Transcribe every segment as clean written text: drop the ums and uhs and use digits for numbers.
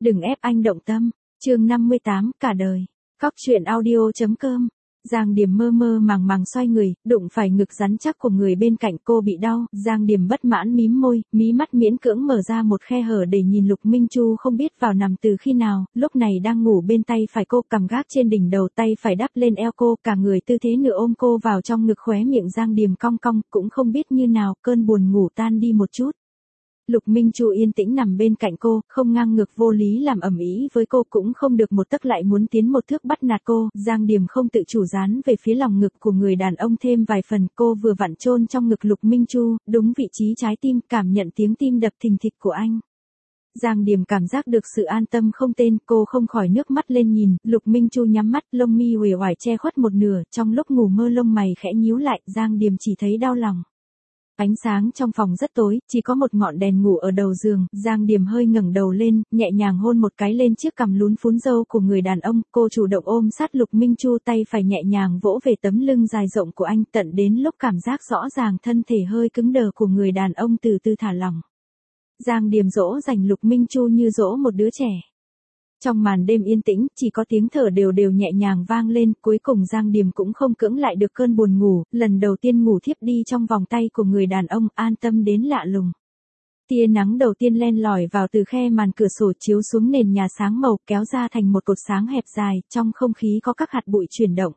Đừng ép anh động tâm. Chương 58, cả đời. Cóc truyện audio.com. Giang Điềm mơ mơ màng màng xoay người, đụng phải ngực rắn chắc của người bên cạnh, cô bị đau. Giang Điềm bất mãn mím môi, mí mắt miễn cưỡng mở ra một khe hở để nhìn Lục Minh Chu không biết vào nằm từ khi nào, lúc này đang ngủ bên tay phải cô, cằm gác trên đỉnh đầu, tay phải đắp lên eo cô, cả người tư thế nửa ôm cô vào trong ngực, khóe miệng Giang Điềm cong cong, cũng không biết như nào, cơn buồn ngủ tan đi một chút. Lục Minh Chu yên tĩnh nằm bên cạnh cô, không ngang ngược vô lý làm ầm ĩ với cô, cũng không được một tấc lại muốn tiến một thước bắt nạt cô. Giang Điềm không tự chủ dán về phía lòng ngực của người đàn ông thêm vài phần, cô vừa vặn chôn trong ngực Lục Minh Chu, đúng vị trí trái tim, cảm nhận tiếng tim đập thình thịch của anh. Giang Điềm cảm giác được sự an tâm không tên, cô không khỏi nước mắt lên nhìn. Lục Minh Chu nhắm mắt, lông mi uể oải che khuất một nửa, trong lúc ngủ mơ lông mày khẽ nhíu lại, Giang Điềm chỉ thấy đau lòng. Ánh sáng trong phòng rất tối, chỉ có một ngọn đèn ngủ ở đầu giường. Giang Điềm hơi ngẩng đầu lên, nhẹ nhàng hôn một cái lên chiếc cằm lún phún râu của người đàn ông. Cô chủ động ôm sát Lục Minh Chu, tay phải nhẹ nhàng vỗ về tấm lưng dài rộng của anh, tận đến lúc cảm giác rõ ràng thân thể hơi cứng đờ của người đàn ông từ từ thả lỏng. Giang Điềm dỗ dành Lục Minh Chu như dỗ một đứa trẻ. Trong màn đêm yên tĩnh, chỉ có tiếng thở đều đều nhẹ nhàng vang lên, cuối cùng Giang Điềm cũng không cưỡng lại được cơn buồn ngủ, lần đầu tiên ngủ thiếp đi trong vòng tay của người đàn ông, an tâm đến lạ lùng. Tia nắng đầu tiên len lỏi vào từ khe màn cửa sổ chiếu xuống nền nhà sáng màu, kéo ra thành một cột sáng hẹp dài, trong không khí có các hạt bụi chuyển động.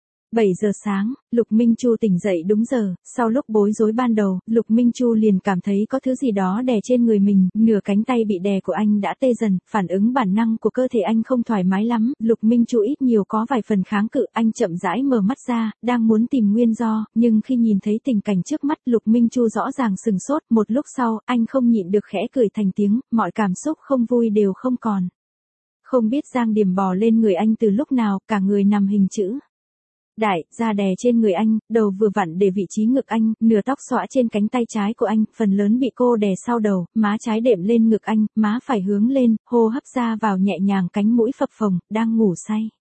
7 giờ sáng, Lục Minh Chu tỉnh dậy đúng giờ, sau lúc bối rối ban đầu, Lục Minh Chu liền cảm thấy có thứ gì đó đè trên người mình, nửa cánh tay bị đè của anh đã tê dần, phản ứng bản năng của cơ thể anh không thoải mái lắm, Lục Minh Chu ít nhiều có vài phần kháng cự, anh chậm rãi mở mắt ra, đang muốn tìm nguyên do, nhưng khi nhìn thấy tình cảnh trước mắt, Lục Minh Chu rõ ràng sừng sốt, một lúc sau, anh không nhịn được khẽ cười thành tiếng, mọi cảm xúc không vui đều không còn. Không biết Giang Điềm bò lên người anh từ lúc nào, cả người nằm hình chữ đại, da đè trên người anh, đầu vừa vặn để vị trí ngực anh, nửa tóc xõa trên cánh tay trái của anh, phần lớn bị cô đè sau đầu, má trái đệm lên ngực anh, má phải hướng lên, hô hấp ra vào nhẹ nhàng, cánh mũi phập phồng, đang ngủ say.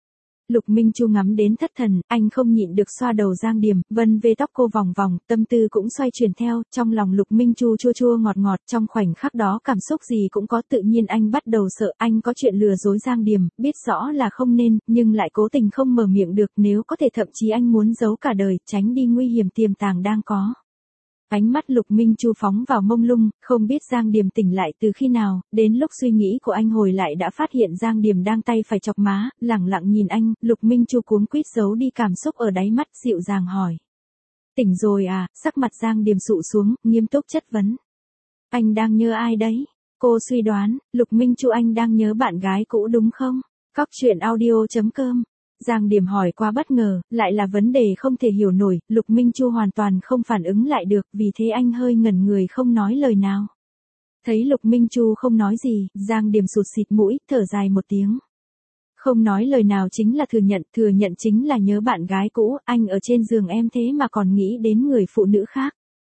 Lục Minh Chu ngắm đến thất thần, anh không nhịn được xoa đầu Giang Điềm, vân về tóc cô vòng vòng, tâm tư cũng xoay chuyển theo, trong lòng Lục Minh Chu chua chua ngọt ngọt, trong khoảnh khắc đó cảm xúc gì cũng có, tự nhiên anh bắt đầu sợ, anh có chuyện lừa dối Giang Điềm, biết rõ là không nên, nhưng lại cố tình không mở miệng được, nếu có thể thậm chí anh muốn giấu cả đời, tránh đi nguy hiểm tiềm tàng đang có. Ánh mắt Lục Minh Chu phóng vào mông lung, không biết Giang Điềm tỉnh lại từ khi nào, đến lúc suy nghĩ của anh hồi lại đã phát hiện Giang Điềm đang tay phải chọc má, lẳng lặng nhìn anh, Lục Minh Chu cuống quýt giấu đi cảm xúc ở đáy mắt, dịu dàng hỏi. Tỉnh rồi à, sắc mặt Giang Điềm sụ xuống, nghiêm túc chất vấn. Anh đang nhớ ai đấy? Cô suy đoán, Lục Minh Chu anh đang nhớ bạn gái cũ đúng không? Cóc truyện audio.com. Giang Điềm hỏi qua bất ngờ, lại là vấn đề không thể hiểu nổi, Lục Minh Chu hoàn toàn không phản ứng lại được, vì thế anh hơi ngẩn người không nói lời nào. Thấy Lục Minh Chu không nói gì, Giang Điềm sụt xịt mũi, thở dài một tiếng. Không nói lời nào chính là thừa nhận chính là nhớ bạn gái cũ, anh ở trên giường em thế mà còn nghĩ đến người phụ nữ khác.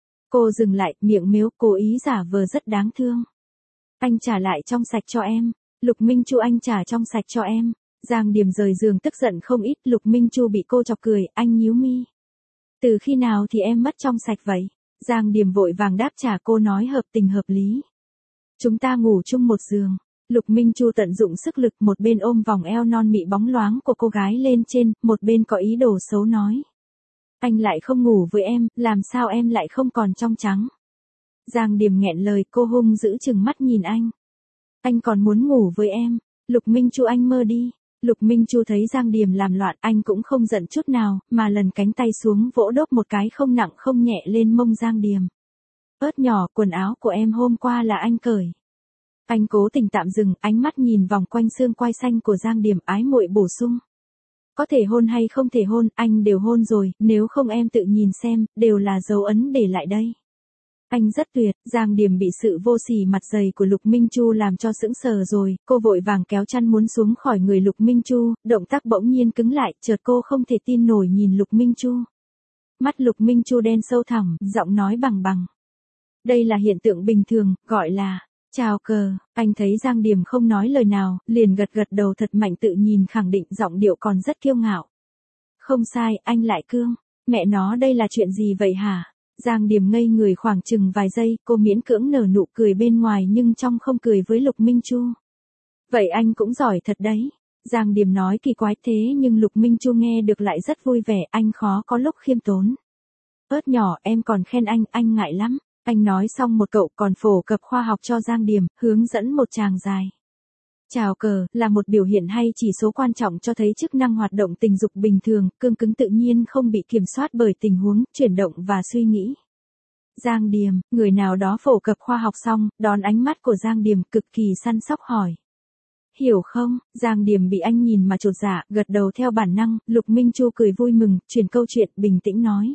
Cô dừng lại, miệng mếu, cố ý giả vờ rất đáng thương. Anh trả lại trong sạch cho em. Lục Minh Chu anh trả trong sạch cho em. Giang Điềm rời giường tức giận không ít, Lục Minh Chu bị cô chọc cười, anh nhíu mi. Từ khi nào thì em mất trong sạch vậy? Giang Điềm vội vàng đáp trả, cô nói hợp tình hợp lý. Chúng ta ngủ chung một giường. Lục Minh Chu tận dụng sức lực, một bên ôm vòng eo non mị bóng loáng của cô gái lên trên, một bên có ý đồ xấu nói. Anh lại không ngủ với em, làm sao em lại không còn trong trắng? Giang Điềm nghẹn lời, cô hung dữ chừng mắt nhìn anh. Anh còn muốn ngủ với em? Lục Minh Chu anh mơ đi. Lục Minh Chu thấy Giang Điềm làm loạn, anh cũng không giận chút nào, mà lần cánh tay xuống vỗ đốp một cái không nặng không nhẹ lên mông Giang Điềm. Ớt nhỏ, quần áo của em hôm qua là anh cởi. Anh cố tình tạm dừng, ánh mắt nhìn vòng quanh xương quai xanh của Giang Điềm, ái muội bổ sung. Có thể hôn hay không thể hôn, anh đều hôn rồi, nếu không em tự nhìn xem, đều là dấu ấn để lại đây. Anh rất tuyệt. Giang Điềm bị sự vô sỉ mặt dày của Lục Minh Chu làm cho sững sờ rồi, cô vội vàng kéo chăn muốn xuống khỏi người Lục Minh Chu, động tác bỗng nhiên cứng lại, chợt cô không thể tin nổi nhìn Lục Minh Chu. Mắt Lục Minh Chu đen sâu thẳm, giọng nói bằng bằng. Đây là hiện tượng bình thường, gọi là chào cờ. Anh thấy Giang Điềm không nói lời nào, liền gật gật đầu thật mạnh, tự nhìn khẳng định, giọng điệu còn rất kiêu ngạo. Không sai, anh lại cương. Mẹ nó, đây là chuyện gì vậy hả? Giang Điềm ngây người khoảng chừng vài giây, cô miễn cưỡng nở nụ cười bên ngoài nhưng trong không cười với Lục Minh Chu. Vậy anh cũng giỏi thật đấy. Giang Điềm nói kỳ quái thế nhưng Lục Minh Chu nghe được lại rất vui vẻ, anh khó có lúc khiêm tốn. Ớt nhỏ em còn khen anh ngại lắm. Anh nói xong một cậu còn phổ cập khoa học cho Giang Điềm, hướng dẫn một tràng dài. Chào cờ, là một biểu hiện hay chỉ số quan trọng cho thấy chức năng hoạt động tình dục bình thường, cương cứng tự nhiên không bị kiểm soát bởi tình huống, chuyển động và suy nghĩ. Giang Điềm, người nào đó phổ cập khoa học xong, đón ánh mắt của Giang Điềm cực kỳ săn sóc hỏi. Hiểu không? Giang Điềm bị anh nhìn mà chột dạ, gật đầu theo bản năng, Lục Minh Chu cười vui mừng, chuyển câu chuyện, bình tĩnh nói.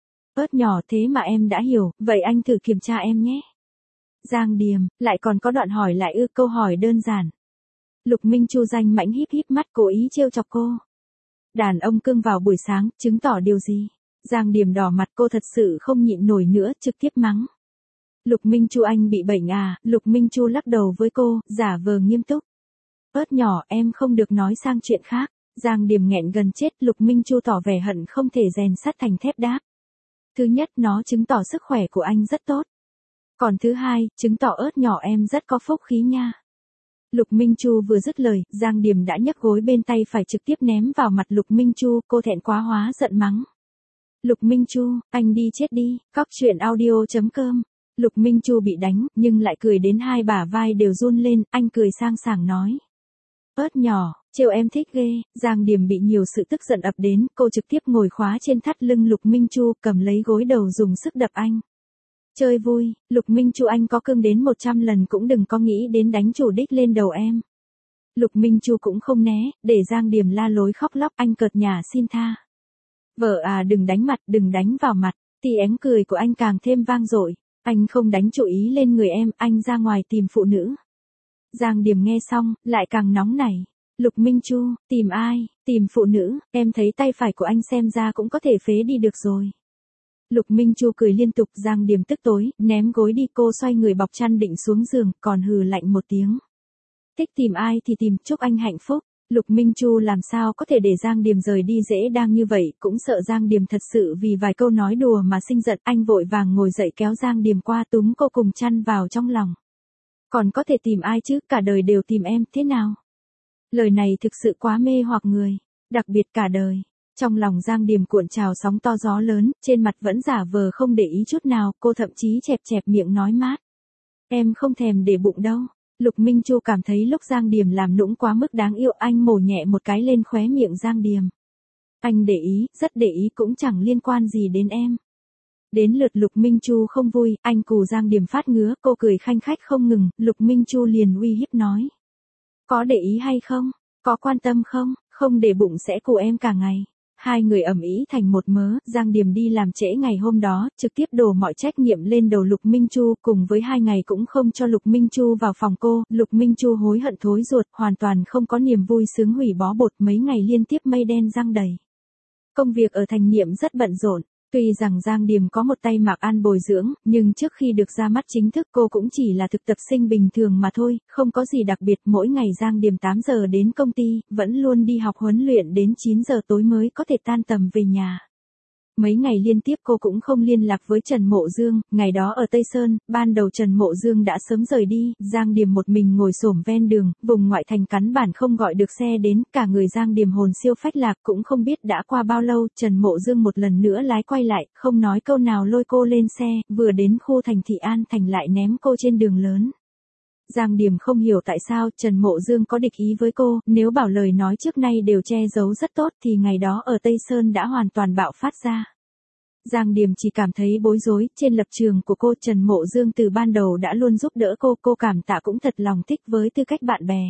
Ớt nhỏ thế mà em đã hiểu, vậy anh thử kiểm tra em nhé. Giang Điềm, lại còn có đoạn hỏi lại câu hỏi đơn giản. Lục Minh Chu danh mãnh híp híp mắt cố ý trêu chọc cô. Đàn ông cưng vào buổi sáng, chứng tỏ điều gì? Giang Điềm đỏ mặt cô thật sự không nhịn nổi nữa, trực tiếp mắng. Lục Minh Chu anh bị bệnh à? Lục Minh Chu lắc đầu với cô, giả vờ nghiêm túc. Ớt nhỏ em không được nói sang chuyện khác. Giang Điềm nghẹn gần chết, Lục Minh Chu tỏ vẻ hận không thể rèn sắt thành thép đáp. Thứ nhất nó chứng tỏ sức khỏe của anh rất tốt. Còn thứ hai, chứng tỏ ớt nhỏ em rất có phúc khí nha. Lục Minh Chu vừa dứt lời, Giang Điềm đã nhấc gối bên tay phải trực tiếp ném vào mặt Lục Minh Chu, cô thẹn quá hóa giận mắng. Lục Minh Chu, anh đi chết đi, cóc truyện audio.com. Lục Minh Chu bị đánh, nhưng lại cười đến hai bả vai đều run lên, anh cười sang sảng nói. Ớt nhỏ, trêu em thích ghê. Giang Điềm bị nhiều sự tức giận ập đến, cô trực tiếp ngồi khóa trên thắt lưng Lục Minh Chu, cầm lấy gối đầu dùng sức đập anh. Chơi vui, Lục Minh Chu anh có cưng đến 100 lần cũng đừng có nghĩ đến đánh chủ đích lên đầu em. Lục Minh Chu cũng không né, để Giang Điềm la lối khóc lóc, anh cợt nhả xin tha. Vợ à đừng đánh mặt, đừng đánh vào mặt. Tiếng cười của anh càng thêm vang dội. Anh không đánh chủ ý lên người em, anh ra ngoài tìm phụ nữ. Giang Điềm nghe xong, lại càng nóng nảy. Lục Minh Chu, tìm ai? Tìm phụ nữ, em thấy tay phải của anh xem ra cũng có thể phế đi được rồi. Lục Minh Chu cười liên tục, Giang Điềm tức tối, ném gối đi, cô xoay người bọc chăn định xuống giường, còn hừ lạnh một tiếng. Thích tìm ai thì tìm, chúc anh hạnh phúc. Lục Minh Chu làm sao có thể để Giang Điềm rời đi dễ dàng như vậy, cũng sợ Giang Điềm thật sự vì vài câu nói đùa mà sinh giận, anh vội vàng ngồi dậy kéo Giang Điềm qua túm cô cùng chăn vào trong lòng. Còn có thể tìm ai chứ, cả đời đều tìm em, thế nào? Lời này thực sự quá mê hoặc người, đặc biệt cả đời. Trong lòng Giang Điềm cuộn trào sóng to gió lớn, trên mặt vẫn giả vờ không để ý chút nào, cô thậm chí chẹp chẹp miệng nói mát. Em không thèm để bụng đâu. Lục Minh Chu cảm thấy lúc Giang Điềm làm nũng quá mức đáng yêu, anh mổ nhẹ một cái lên khóe miệng Giang Điềm. Anh để ý, rất để ý cũng chẳng liên quan gì đến em. Đến lượt Lục Minh Chu không vui, anh cù Giang Điềm phát ngứa, cô cười khanh khách không ngừng, Lục Minh Chu liền uy hiếp nói. Có để ý hay không? Có quan tâm không? Không để bụng sẽ cù em cả ngày. Hai người ầm ĩ thành một mớ, Giang Điềm đi làm trễ ngày hôm đó, trực tiếp đổ mọi trách nhiệm lên đầu Lục Minh Chu, cùng với 2 ngày cũng không cho Lục Minh Chu vào phòng cô, Lục Minh Chu hối hận thối ruột, hoàn toàn không có niềm vui sướng, hủy bó bột, mấy ngày liên tiếp mây đen giăng đầy. Công việc ở Thành Niệm rất bận rộn. Tuy rằng Giang Điềm có một tay mặc ăn bồi dưỡng, nhưng trước khi được ra mắt chính thức cô cũng chỉ là thực tập sinh bình thường mà thôi, không có gì đặc biệt. Mỗi ngày Giang Điềm 8 giờ đến công ty, vẫn luôn đi học huấn luyện đến 9 giờ tối mới có thể tan tầm về nhà. Mấy ngày liên tiếp cô cũng không liên lạc với Trần Mộ Dương, ngày đó ở Tây Sơn, ban đầu Trần Mộ Dương đã sớm rời đi, Giang Điềm một mình ngồi xổm ven đường, vùng ngoại thành cắn bản không gọi được xe đến, cả người Giang Điềm hồn siêu phách lạc, cũng không biết đã qua bao lâu, Trần Mộ Dương một lần nữa lái quay lại, không nói câu nào lôi cô lên xe, vừa đến khu thành thị An Thành lại ném cô trên đường lớn. Giang Điềm không hiểu tại sao Trần Mộ Dương có địch ý với cô, nếu bảo lời nói trước nay đều che giấu rất tốt thì ngày đó ở Tây Sơn đã hoàn toàn bạo phát ra. Giang Điềm chỉ cảm thấy bối rối, trên lập trường của cô Trần Mộ Dương từ ban đầu đã luôn giúp đỡ cô cảm tạ cũng thật lòng thích với tư cách bạn bè.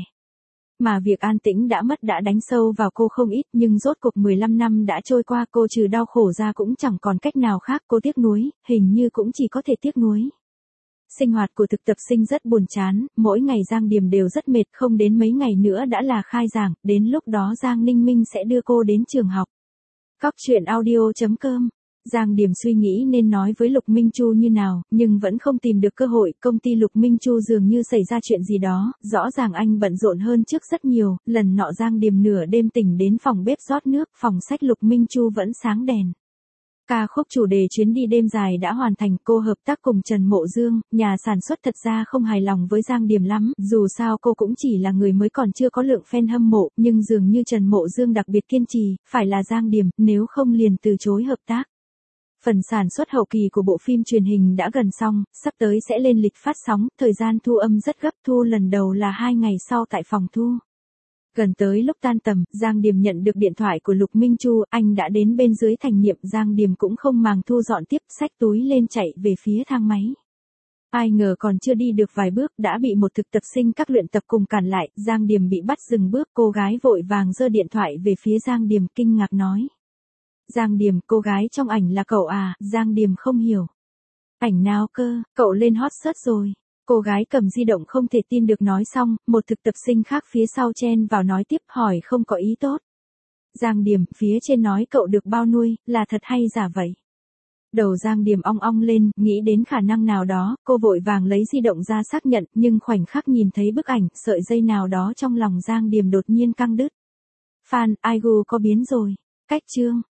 Mà việc an tĩnh đã mất đã đánh sâu vào cô không ít, nhưng rốt cuộc 15 năm đã trôi qua, cô trừ đau khổ ra cũng chẳng còn cách nào khác, cô tiếc nuối, hình như cũng chỉ có thể tiếc nuối. Sinh hoạt của thực tập sinh rất buồn chán, mỗi ngày Giang Điềm đều rất mệt, không đến mấy ngày nữa đã là khai giảng, đến lúc đó Giang Ninh Minh sẽ đưa cô đến trường học. Cóc truyện audio.com. Giang Điềm suy nghĩ nên nói với Lục Minh Chu như nào, nhưng vẫn không tìm được cơ hội, công ty Lục Minh Chu dường như xảy ra chuyện gì đó, rõ ràng anh bận rộn hơn trước rất nhiều, lần nọ Giang Điềm nửa đêm tỉnh đến phòng bếp rót nước, phòng sách Lục Minh Chu vẫn sáng đèn. Ca khúc chủ đề chuyến đi đêm dài đã hoàn thành, cô hợp tác cùng Trần Mộ Dương, nhà sản xuất thật ra không hài lòng với Giang Điềm lắm, dù sao cô cũng chỉ là người mới còn chưa có lượng fan hâm mộ, nhưng dường như Trần Mộ Dương đặc biệt kiên trì, phải là Giang Điềm, nếu không liền từ chối hợp tác. Phần sản xuất hậu kỳ của bộ phim truyền hình đã gần xong, sắp tới sẽ lên lịch phát sóng, thời gian thu âm rất gấp, thu lần đầu là 2 ngày sau tại phòng thu. Gần tới lúc tan tầm, Giang Điềm nhận được điện thoại của Lục Minh Chu, anh đã đến bên dưới thành Niệm, Giang Điềm cũng không màng thu dọn tiếp, xách túi lên chạy về phía thang máy. Ai ngờ còn chưa đi được vài bước đã bị một thực tập sinh các luyện tập cùng cản lại, Giang Điềm bị bắt dừng bước, cô gái vội vàng giơ điện thoại về phía Giang Điềm kinh ngạc nói. Giang Điềm, cô gái trong ảnh là cậu à? Giang Điềm không hiểu. Ảnh nào cơ, cậu lên hot search rồi. Cô gái cầm di động không thể tin được nói xong, một thực tập sinh khác phía sau chen vào nói tiếp hỏi không có ý tốt. Giang Điềm, phía trên nói cậu được bao nuôi, là thật hay giả vậy? Đầu Giang Điềm ong ong lên, nghĩ đến khả năng nào đó, cô vội vàng lấy di động ra xác nhận, nhưng khoảnh khắc nhìn thấy bức ảnh, sợi dây nào đó trong lòng Giang Điềm đột nhiên căng đứt. Fan, Aigu có biến rồi. Cách chương.